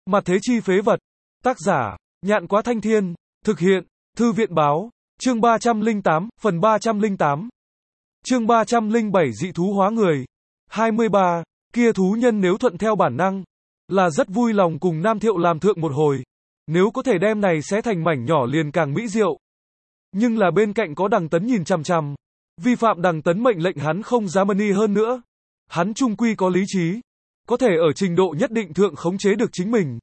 Mặt thế chi phế vật. Tác giả, Nhạn Quá Thanh Thiên. Thực hiện, Thư viện Báo. Chương 308, phần 308. Chương 307 dị thú hóa người. 23. Kia thú nhân nếu thuận theo bản năng, là rất vui lòng cùng Nam Thiệu làm thượng một hồi. Nếu có thể đem này xé thành mảnh nhỏ liền càng mỹ diệu. Nhưng là bên cạnh có Đằng Tấn nhìn chằm chằm. Vi phạm Đằng Tấn mệnh lệnh hắn không dám ni hơn nữa. Hắn trung quy có lý trí. Có thể ở trình độ nhất định thượng khống chế được chính mình.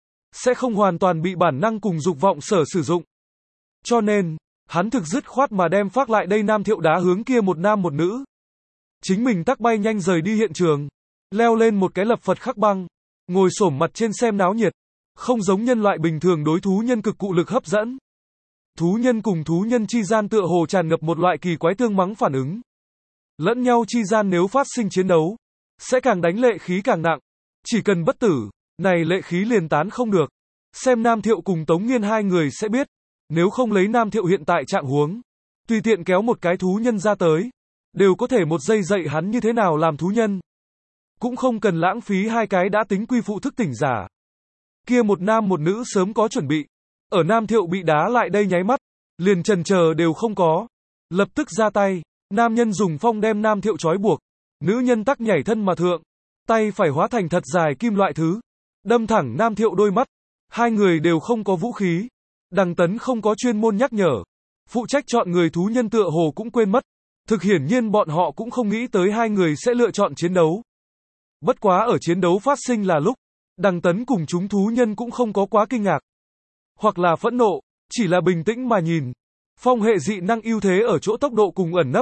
Sẽ không hoàn toàn bị bản năng cùng dục vọng sử dụng. Cho nên, hắn thực dứt khoát mà đem phác lại đây Nam Thiệu đá hướng kia một nam một nữ. Chính mình tắc bay nhanh rời đi hiện trường. Leo lên một cái lập Phật khắc băng. Ngồi xổm mặt trên xem náo nhiệt. Không giống nhân loại bình thường đối thú nhân cực cụ lực hấp dẫn. Thú nhân cùng thú nhân chi gian tựa hồ tràn ngập một loại kỳ quái tương mắng phản ứng. Lẫn nhau chi gian nếu phát sinh chiến đấu, sẽ càng đánh lệ khí càng nặng. Chỉ cần bất tử, này lệ khí liền tán không được. Xem Nam Thiệu cùng Tống Nghiên hai người sẽ biết. Nếu không lấy Nam Thiệu hiện tại trạng huống, tùy tiện kéo một cái thú nhân ra tới, đều có thể một giây dạy hắn như thế nào làm thú nhân. Cũng không cần lãng phí hai cái đã tính quy phụ thức tỉnh giả. Kia một nam một nữ sớm có chuẩn bị. Ở Nam Thiệu bị đá lại đây nháy mắt, liền chần chờ đều không có. Lập tức ra tay, nam nhân dùng phong đem Nam Thiệu trói buộc. Nữ nhân tắc nhảy thân mà thượng. Tay phải hóa thành thật dài kim loại thứ. Đâm thẳng Nam Thiệu đôi mắt. Hai người đều không có vũ khí. Đằng Tấn không có chuyên môn nhắc nhở. Phụ trách chọn người thú nhân tựa hồ cũng quên mất. Thực hiển nhiên bọn họ cũng không nghĩ tới hai người sẽ lựa chọn chiến đấu. Bất quá ở chiến đấu phát sinh là lúc, Đằng Tấn cùng chúng thú nhân cũng không có quá kinh ngạc. Hoặc là phẫn nộ, chỉ là bình tĩnh mà nhìn. Phong hệ dị năng ưu thế ở chỗ tốc độ cùng ẩn nấp.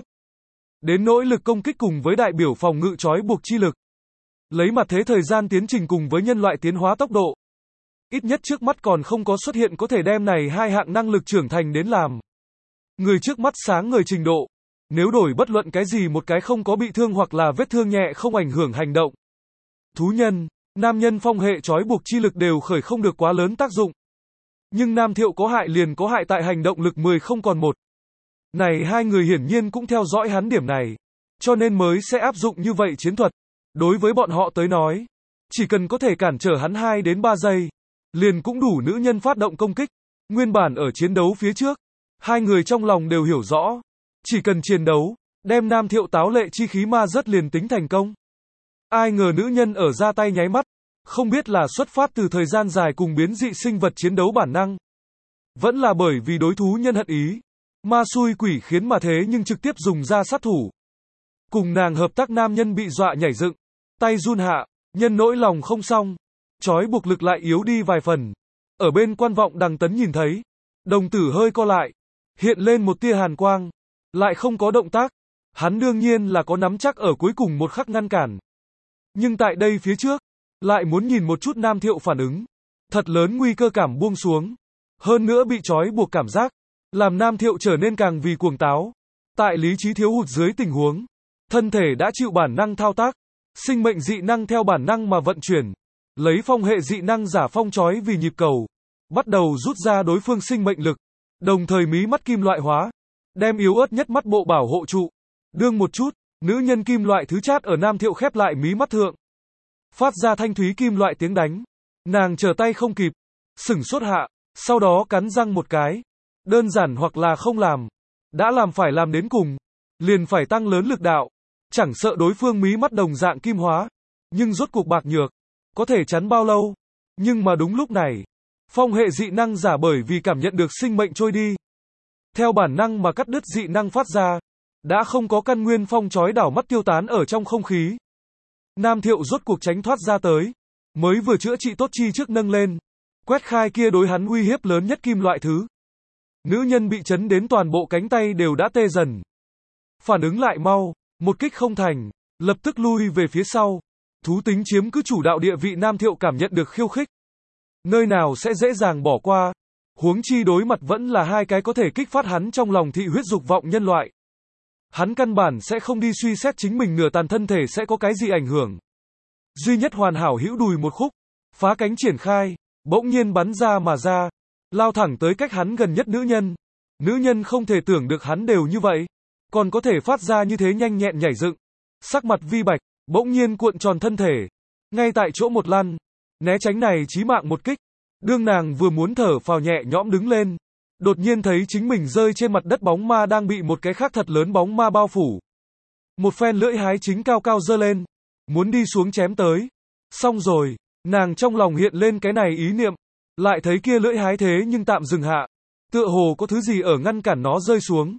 Đến nỗi lực công kích cùng với đại biểu phòng ngự trói buộc chi lực. Lấy mặt thế thời gian tiến trình cùng với nhân loại tiến hóa tốc độ. Ít nhất trước mắt còn không có xuất hiện có thể đem này hai hạng năng lực trưởng thành đến làm. Người trước mắt sáng người trình độ. Nếu đổi bất luận cái gì một cái không có bị thương hoặc là vết thương nhẹ không ảnh hưởng hành động. Thú nhân, nam nhân phong hệ trói buộc chi lực đều khởi không được quá lớn tác dụng. Nhưng Nam Thiệu có hại liền có hại tại hành động lực 10 không còn 1. Này hai người hiển nhiên cũng theo dõi hắn điểm này. Cho nên mới sẽ áp dụng như vậy chiến thuật. Đối với bọn họ tới nói, chỉ cần có thể cản trở hắn 2 đến 3 giây, liền cũng đủ nữ nhân phát động công kích. Nguyên bản ở chiến đấu phía trước, hai người trong lòng đều hiểu rõ. Chỉ cần chiến đấu, đem Nam Thiệu táo lệ chi khí ma rất liền tính thành công. Ai ngờ nữ nhân ở ra tay nháy mắt, không biết là xuất phát từ thời gian dài cùng biến dị sinh vật chiến đấu bản năng. Vẫn là bởi vì đối thú nhân hận ý. Ma xui quỷ khiến mà thế nhưng trực tiếp dùng ra sát thủ. Cùng nàng hợp tác nam nhân bị dọa nhảy dựng, tay run hạ, nhân nỗi lòng không xong. Chói buộc lực lại yếu đi vài phần. Ở bên quan vọng Đằng Tấn nhìn thấy. Đồng tử hơi co lại. Hiện lên một tia hàn quang. Lại không có động tác. Hắn đương nhiên là có nắm chắc ở cuối cùng một khắc ngăn cản. Nhưng tại đây phía trước, lại muốn nhìn một chút Nam Thiệu phản ứng. Thật lớn nguy cơ cảm buông xuống. Hơn nữa bị trói buộc cảm giác, làm Nam Thiệu trở nên càng vì cuồng táo. Tại lý trí thiếu hụt dưới tình huống, thân thể đã chịu bản năng thao tác. Sinh mệnh dị năng theo bản năng mà vận chuyển. Lấy phong hệ dị năng giả phong trói vì nhịp cầu. Bắt đầu rút ra đối phương sinh mệnh lực. Đồng thời mí mắt kim loại hóa. Đem yếu ớt nhất mắt bộ bảo hộ trụ. Đương một chút, nữ nhân kim loại thứ chát ở Nam Thiệu khép lại mí mắt thượng. Phát ra thanh thúy kim loại tiếng đánh. Nàng trở tay không kịp. Sửng sốt hạ. Sau đó cắn răng một cái. Đơn giản hoặc là không làm. Đã làm phải làm đến cùng. Liền phải tăng lớn lực đạo. Chẳng sợ đối phương mí mắt đồng dạng kim hóa. Nhưng rốt cuộc bạc nhược. Có thể chắn bao lâu. Nhưng mà đúng lúc này. Phong hệ dị năng giả bởi vì cảm nhận được sinh mệnh trôi đi. Theo bản năng mà cắt đứt dị năng phát ra. Đã không có căn nguyên phong chói đảo mắt tiêu tán ở trong không khí. Nam Thiệu rốt cuộc tránh thoát ra tới. Mới vừa chữa trị tốt chi trước nâng lên. Quét khai kia đối hắn uy hiếp lớn nhất kim loại thứ. Nữ nhân bị chấn đến toàn bộ cánh tay đều đã tê dần. Phản ứng lại mau. Một kích không thành. Lập tức lui về phía sau. Thú tính chiếm cứ chủ đạo địa vị Nam Thiệu cảm nhận được khiêu khích. Nơi nào sẽ dễ dàng bỏ qua. Huống chi đối mặt vẫn là hai cái có thể kích phát hắn trong lòng thị huyết dục vọng nhân loại. Hắn căn bản sẽ không đi suy xét chính mình nửa tàn thân thể sẽ có cái gì ảnh hưởng. Duy nhất hoàn hảo hữu đùi một khúc. Phá cánh triển khai. Bỗng nhiên bắn ra mà ra. Lao thẳng tới cách hắn gần nhất nữ nhân. Nữ nhân không thể tưởng được hắn đều như vậy. Còn có thể phát ra như thế nhanh nhẹn nhảy dựng. Sắc mặt vi bạch. Bỗng nhiên cuộn tròn thân thể. Ngay tại chỗ một lăn. né tránh này chí mạng một kích. Đương nàng vừa muốn thở phào nhẹ nhõm đứng lên, đột nhiên thấy chính mình rơi trên mặt đất, bóng ma đang bị một cái khác thật lớn bóng ma bao phủ. Một phen lưỡi hái chính cao cao giơ lên, muốn đi xuống chém tới. Xong rồi, nàng trong lòng hiện lên cái này ý niệm, lại thấy kia lưỡi hái thế nhưng tạm dừng hạ, tựa hồ có thứ gì ở ngăn cản nó rơi xuống.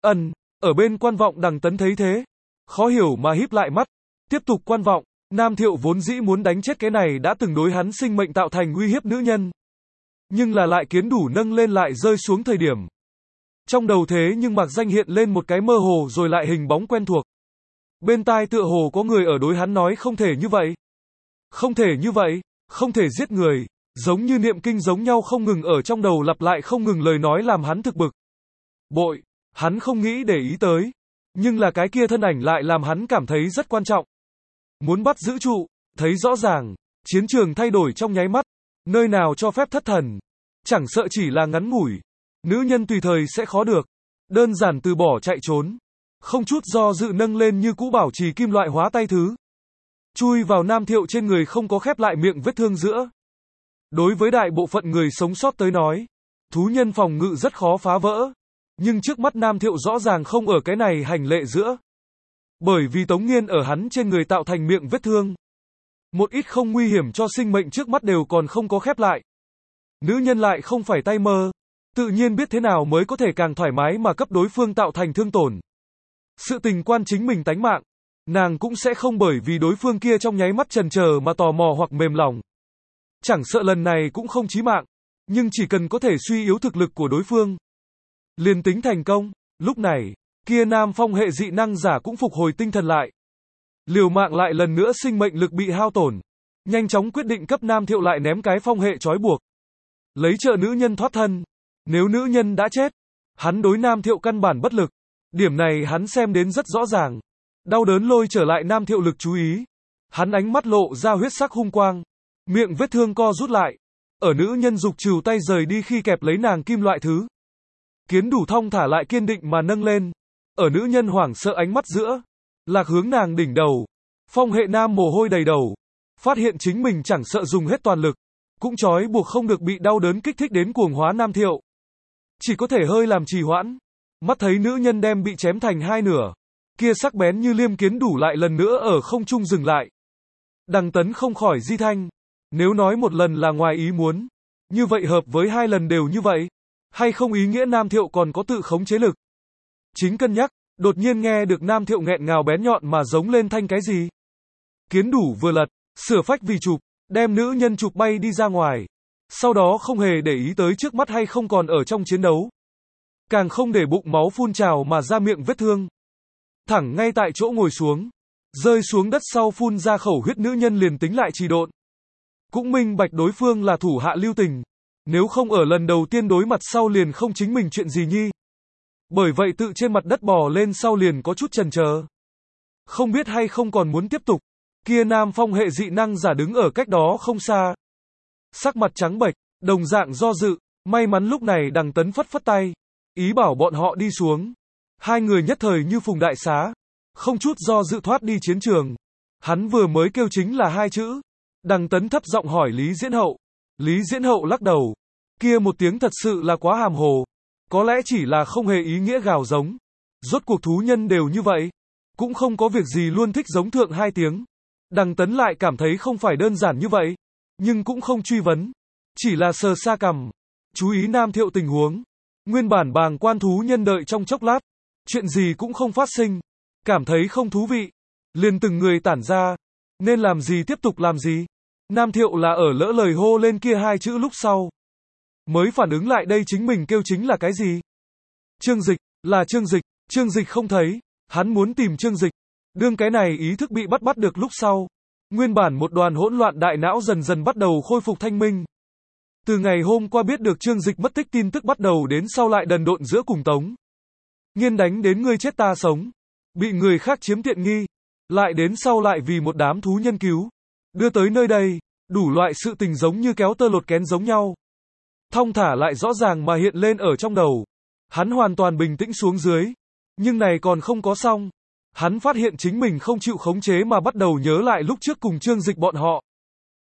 Ở bên quan vọng Đằng Tấn thấy thế, khó hiểu mà híp lại mắt, tiếp tục quan vọng. Nam Thiệu vốn dĩ muốn đánh chết cái này đã từng đối hắn sinh mệnh tạo thành uy hiếp nữ nhân, nhưng là lại kiến đủ nâng lên lại rơi xuống thời điểm. Trong đầu thế nhưng mạc danh hiện lên một cái mơ hồ rồi lại hình bóng quen thuộc. Bên tai tựa hồ có người ở đối hắn nói không thể như vậy. Không thể như vậy, không thể giết người, giống như niệm kinh giống nhau không ngừng ở trong đầu lặp lại không ngừng lời nói làm hắn thực bực. Bội, hắn không nghĩ để ý tới, nhưng là cái kia thân ảnh lại làm hắn cảm thấy rất quan trọng. Muốn bắt giữ trụ, thấy rõ ràng, chiến trường thay đổi trong nháy mắt, nơi nào cho phép thất thần, chẳng sợ chỉ là ngắn ngủi, nữ nhân tùy thời sẽ khó được, đơn giản từ bỏ chạy trốn, không chút do dự nâng lên như cũ bảo trì kim loại hóa tay thứ, chui vào Nam Thiệu trên người không có khép lại miệng vết thương giữa. Đối với đại bộ phận người sống sót tới nói, thú nhân phòng ngự rất khó phá vỡ, nhưng trước mắt Nam Thiệu rõ ràng không ở cái này hành lệ giữa. Bởi vì Tống Nghiên ở hắn trên người tạo thành miệng vết thương. Một ít không nguy hiểm cho sinh mệnh trước mắt đều còn không có khép lại. Nữ nhân lại không phải tay mơ, tự nhiên biết thế nào mới có thể càng thoải mái mà cấp đối phương tạo thành thương tổn. Sự tình quan chính mình tánh mạng, nàng cũng sẽ không bởi vì đối phương kia trong nháy mắt chần chờ mà tò mò hoặc mềm lòng. Chẳng sợ lần này cũng không chí mạng, nhưng chỉ cần có thể suy yếu thực lực của đối phương, liền tính thành công. Lúc này, kia Nam Phong hệ dị năng giả cũng phục hồi tinh thần lại. Liều mạng lại lần nữa sinh mệnh lực bị hao tổn, nhanh chóng quyết định cấp Nam Thiệu lại ném cái phong hệ trói buộc, lấy trợ nữ nhân thoát thân. Nếu nữ nhân đã chết, hắn đối Nam Thiệu căn bản bất lực. Điểm này hắn xem đến rất rõ ràng. Đau đớn lôi trở lại Nam Thiệu lực chú ý. Hắn ánh mắt lộ ra huyết sắc hung quang, miệng vết thương co rút lại. Ở nữ nhân dục trừ tay rời đi khi kẹp lấy nàng kim loại thứ, kiến đủ thong thả lại kiên định mà nâng lên. Ở nữ nhân hoảng sợ ánh mắt giữa, lạc hướng nàng đỉnh đầu. Phong hệ nam mồ hôi đầy đầu, phát hiện chính mình chẳng sợ dùng hết toàn lực, cũng trói buộc không được bị đau đớn kích thích đến cuồng hóa Nam Thiệu. Chỉ có thể hơi làm trì hoãn. Mắt thấy nữ nhân đem bị chém thành hai nửa, kia sắc bén như liêm kiến đủ lại lần nữa ở không trung dừng lại. Đằng Tấn không khỏi di thanh. Nếu nói một lần là ngoài ý muốn, như vậy hợp với hai lần đều như vậy, hay không ý nghĩa Nam Thiệu còn có tự khống chế lực. Chính cân nhắc, đột nhiên nghe được Nam Thiệu nghẹn ngào bén nhọn mà giống lên thanh cái gì. Kiến đủ vừa lật, sửa phách vì chụp, đem nữ nhân chụp bay đi ra ngoài. Sau đó không hề để ý tới trước mắt hay không còn ở trong chiến đấu. Càng không để bụng máu phun trào mà ra miệng vết thương. Thẳng ngay tại chỗ ngồi xuống, rơi xuống đất sau phun ra khẩu huyết, nữ nhân liền tính lại trì độn. Cũng minh bạch đối phương là thủ hạ lưu tình. Nếu không ở lần đầu tiên đối mặt sau liền không chính mình chuyện gì nhi. Bởi vậy tự trên mặt đất bò lên sau liền có chút chần chờ. Không biết hay không còn muốn tiếp tục. Kia Nam Phong hệ dị năng giả đứng ở cách đó không xa. Sắc mặt trắng bệch, đồng dạng do dự. May mắn lúc này Đằng Tấn phất phất tay, ý bảo bọn họ đi xuống. Hai người nhất thời như phùng đại xá, không chút do dự thoát đi chiến trường. Hắn vừa mới kêu chính là hai chữ. Đằng Tấn thấp giọng hỏi Lý Diễn Hậu. Lý Diễn Hậu lắc đầu. Kia một tiếng thật sự là quá hàm hồ. Có lẽ chỉ là không hề ý nghĩa gào giống. Rốt cuộc thú nhân đều như vậy. Cũng không có việc gì luôn thích giống thượng hai tiếng. Đằng Tấn lại cảm thấy không phải đơn giản như vậy. Nhưng cũng không truy vấn. Chỉ là sờ xa cằm. Chú ý Nam Thiệu tình huống. Nguyên bản bàng quan thú nhân đợi trong chốc lát. Chuyện gì cũng không phát sinh. Cảm thấy không thú vị. Liền từng người tản ra. Nên làm gì tiếp tục làm gì. Nam Thiệu là ở lỡ lời hô lên kia hai chữ lúc sau. Mới phản ứng lại đây chính mình kêu chính là cái gì. Trương Dịch, là Trương Dịch. Trương Dịch không thấy. Hắn muốn tìm Trương Dịch. Đương cái này ý thức bị bắt được lúc sau. Nguyên bản một đoàn hỗn loạn đại não dần dần bắt đầu khôi phục thanh minh. Từ ngày hôm qua biết được Trương Dịch mất tích tin tức bắt đầu đến sau lại đần độn giữa cùng Tống Nghiên đánh đến ngươi chết ta sống. Bị người khác chiếm tiện nghi. Lại đến sau lại vì một đám thú nhân cứu. Đưa tới nơi đây. Đủ loại sự tình giống như kéo tơ lột kén giống nhau. Thong thả lại rõ ràng mà hiện lên ở trong đầu. Hắn hoàn toàn bình tĩnh xuống dưới. Nhưng này còn không có xong. Hắn phát hiện chính mình không chịu khống chế mà bắt đầu nhớ lại lúc trước cùng Trương Dịch bọn họ.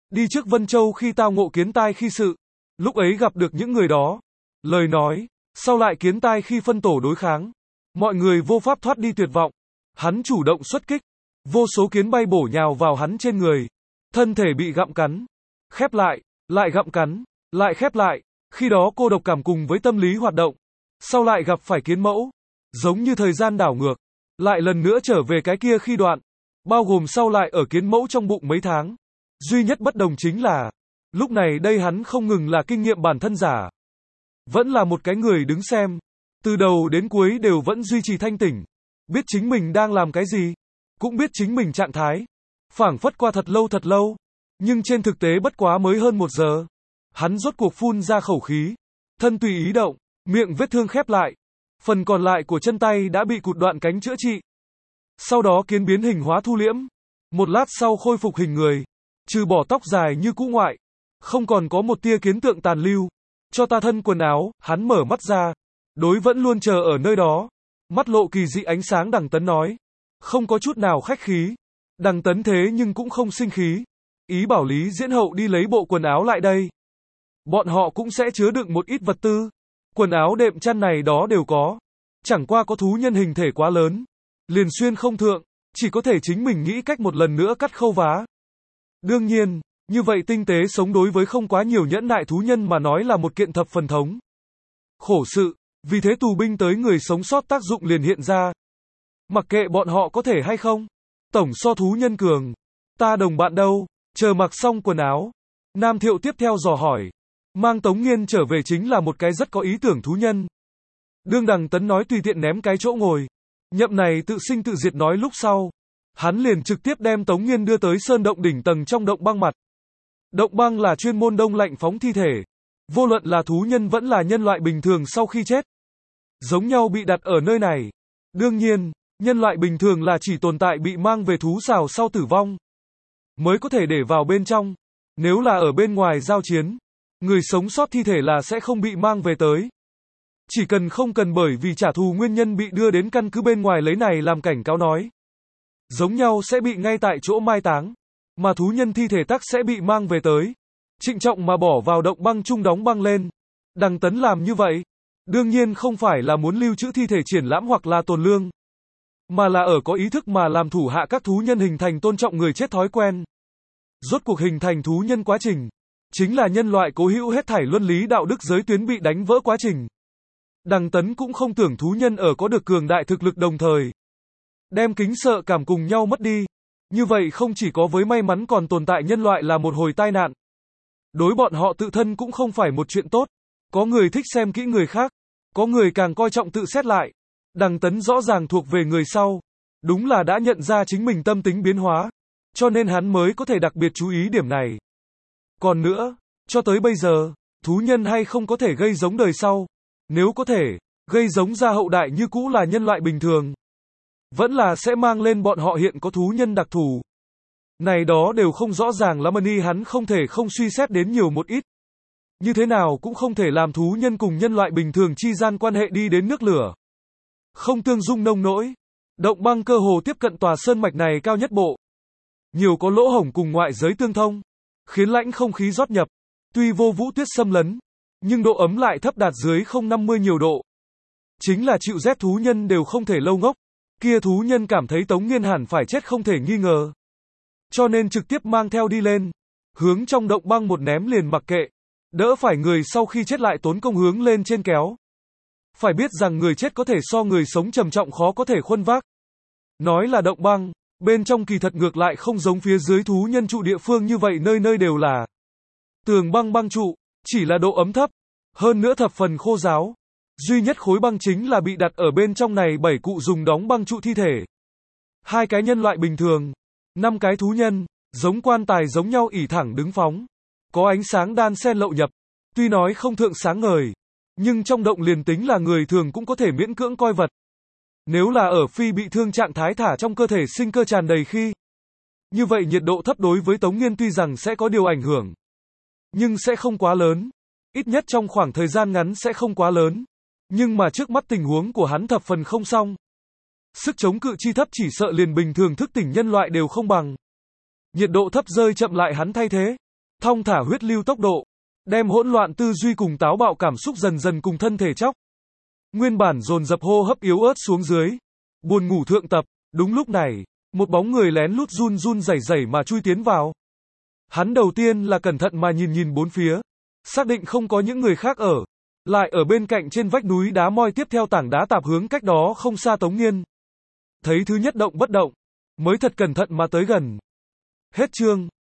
Đi trước Vân Châu khi tao ngộ kiến tai khi sự. Lúc ấy gặp được những người đó. Lời nói, sau lại kiến tai khi phân tổ đối kháng. Mọi người vô pháp thoát đi tuyệt vọng. Hắn chủ động xuất kích. Vô số kiến bay bổ nhào vào hắn trên người. Thân thể bị gặm cắn. Khép lại gặm cắn, lại khép lại. Khi đó cô độc cảm cùng với tâm lý hoạt động. Sau lại gặp phải kiến mẫu. Giống như thời gian đảo ngược. Lại lần nữa trở về cái kia khi đoạn. Bao gồm sau lại ở kiến mẫu trong bụng mấy tháng. Duy nhất bất đồng chính là, lúc này đây hắn không ngừng là kinh nghiệm bản thân giả. Vẫn là một cái người đứng xem. Từ đầu đến cuối đều vẫn duy trì thanh tỉnh. Biết chính mình đang làm cái gì. Cũng biết chính mình trạng thái. Phảng phất qua thật lâu. Nhưng trên thực tế bất quá mới hơn 1 giờ. Hắn rốt cuộc phun ra khẩu khí. Thân tùy ý động. Miệng vết thương khép lại. Phần còn lại của chân tay đã bị cụt đoạn cánh chữa trị. Sau đó kiến biến hình hóa thu liễm. Một lát sau khôi phục hình người. Trừ bỏ tóc dài như cũ ngoại. Không còn có một tia kiến tượng tàn lưu. Cho ta thân quần áo, hắn mở mắt ra. Đối vẫn luôn chờ ở nơi đó. Mắt lộ kỳ dị ánh sáng. Đằng Tấn nói. Không có chút nào khách khí. Đằng Tấn thế nhưng cũng không sinh khí. Ý bảo Lý Diễn Hậu đi lấy bộ quần áo lại đây. Bọn họ cũng sẽ chứa đựng một ít vật tư. Quần áo đệm chăn này đó đều có. Chẳng qua có thú nhân hình thể quá lớn. Liền xuyên không thượng. Chỉ có thể chính mình nghĩ cách một lần nữa cắt khâu vá. Đương nhiên, như vậy tinh tế sống đối với không quá nhiều nhẫn nại thú nhân mà nói là một kiện thập phần thống khổ sự. Vì thế tù binh tới người sống sót tác dụng liền hiện ra. Mặc kệ bọn họ có thể hay không. Tổng so thú nhân cường. Ta đồng bạn đâu? Chờ mặc xong quần áo. Nam Thiệu tiếp theo dò hỏi. Mang Tống Nghiên trở về chính là một cái rất có ý tưởng thú nhân. Đương Đằng Tấn nói tùy tiện ném cái chỗ ngồi. Nhậm này tự sinh tự diệt nói lúc sau. Hắn liền trực tiếp đem Tống Nghiên đưa tới sơn động đỉnh tầng trong động băng mặt. Động băng là chuyên môn đông lạnh phóng thi thể. Vô luận là thú nhân vẫn là nhân loại bình thường sau khi chết. Giống nhau bị đặt ở nơi này. Đương nhiên, nhân loại bình thường là chỉ tồn tại bị mang về thú xào sau tử vong. Mới có thể để vào bên trong. Nếu là ở bên ngoài giao chiến. Người sống sót thi thể là sẽ không bị mang về tới. Chỉ cần không cần bởi vì trả thù nguyên nhân bị đưa đến căn cứ bên ngoài lấy này làm cảnh cáo nói. Giống nhau sẽ bị ngay tại chỗ mai táng. Mà thú nhân thi thể tắc sẽ bị mang về tới. Trịnh trọng mà bỏ vào động băng chung đóng băng lên. Đằng Tấn làm như vậy. Đương nhiên không phải là muốn lưu trữ thi thể triển lãm hoặc là tồn lương. Mà là ở có ý thức mà làm thủ hạ các thú nhân hình thành tôn trọng người chết thói quen. Rốt cuộc hình thành thú nhân quá trình. Chính là nhân loại cố hữu hết thảy luân lý đạo đức giới tuyến bị đánh vỡ quá trình. Đằng Tấn cũng không tưởng thú nhân ở có được cường đại thực lực đồng thời. Đem kính sợ cảm cùng nhau mất đi. Như vậy không chỉ có với may mắn còn tồn tại nhân loại là một hồi tai nạn. Đối bọn họ tự thân cũng không phải một chuyện tốt. Có người thích xem kỹ người khác. Có người càng coi trọng tự xét lại. Đằng Tấn rõ ràng thuộc về người sau. Đúng là đã nhận ra chính mình tâm tính biến hóa. Cho nên hắn mới có thể đặc biệt chú ý điểm này. Còn nữa, cho tới bây giờ, thú nhân hay không có thể gây giống đời sau. Nếu có thể, gây giống ra hậu đại như cũ là nhân loại bình thường. Vẫn là sẽ mang lên bọn họ hiện có thú nhân đặc thù. Này đó đều không rõ ràng lắm ni hắn không thể không suy xét đến nhiều một ít. Như thế nào cũng không thể làm thú nhân cùng nhân loại bình thường chi gian quan hệ đi đến nước lửa. Không tương dung nông nỗi. Động băng cơ hồ tiếp cận tòa sơn mạch này cao nhất bộ. Nhiều có lỗ hổng cùng ngoại giới tương thông. Khiến lãnh không khí rót nhập. Tuy vô vũ tuyết xâm lấn. Nhưng độ ấm lại thấp đạt dưới 050 nhiều độ. Chính là chịu rét thú nhân đều không thể lâu ngốc. Kia thú nhân cảm thấy Tống Nghiên hẳn phải chết không thể nghi ngờ. Cho nên trực tiếp mang theo đi lên. Hướng trong động băng một ném liền mặc kệ. Đỡ phải người sau khi chết lại tốn công hướng lên trên kéo. Phải biết rằng người chết có thể so người sống trầm trọng khó có thể khuân vác. Nói là động băng, bên trong kỳ thật ngược lại không giống phía dưới thú nhân trụ địa phương như vậy nơi nơi đều là tường băng băng trụ, chỉ là độ ấm thấp, hơn nữa thập phần khô ráo. Duy nhất khối băng chính là bị đặt ở bên trong này 7 cụ dùng đóng băng trụ thi thể. 2 cái nhân loại bình thường, 5 cái thú nhân, giống quan tài giống nhau ỉ thẳng đứng phóng. Có ánh sáng đan xen lậu nhập, tuy nói không thượng sáng ngời, nhưng trong động liền tính là người thường cũng có thể miễn cưỡng coi vật. Nếu là ở phi bị thương trạng thái thả trong cơ thể sinh cơ tràn đầy khi. Như vậy nhiệt độ thấp đối với Tống Nghiên tuy rằng sẽ có điều ảnh hưởng, nhưng sẽ không quá lớn. Ít nhất trong khoảng thời gian ngắn sẽ không quá lớn. Nhưng mà trước mắt tình huống của hắn thập phần không xong. Sức chống cự chi thấp chỉ sợ liền bình thường thức tỉnh nhân loại đều không bằng. Nhiệt độ thấp rơi chậm lại hắn thay thế. thong thả huyết lưu tốc độ, đem hỗn loạn tư duy cùng táo bạo cảm xúc dần dần cùng thân thể chóc. Nguyên bản dồn dập hô hấp yếu ớt xuống dưới, buồn ngủ thượng tập, đúng lúc này, một bóng người lén lút run run rẩy rẩy mà chui tiến vào. Hắn đầu tiên là cẩn thận mà nhìn nhìn bốn phía, xác định không có những người khác ở, lại ở bên cạnh trên vách núi đá moi tiếp theo tảng đá tạp hướng cách đó không xa Tống Nghiên. Thấy thứ nhất động bất động, mới thật cẩn thận mà tới gần. Hết chương.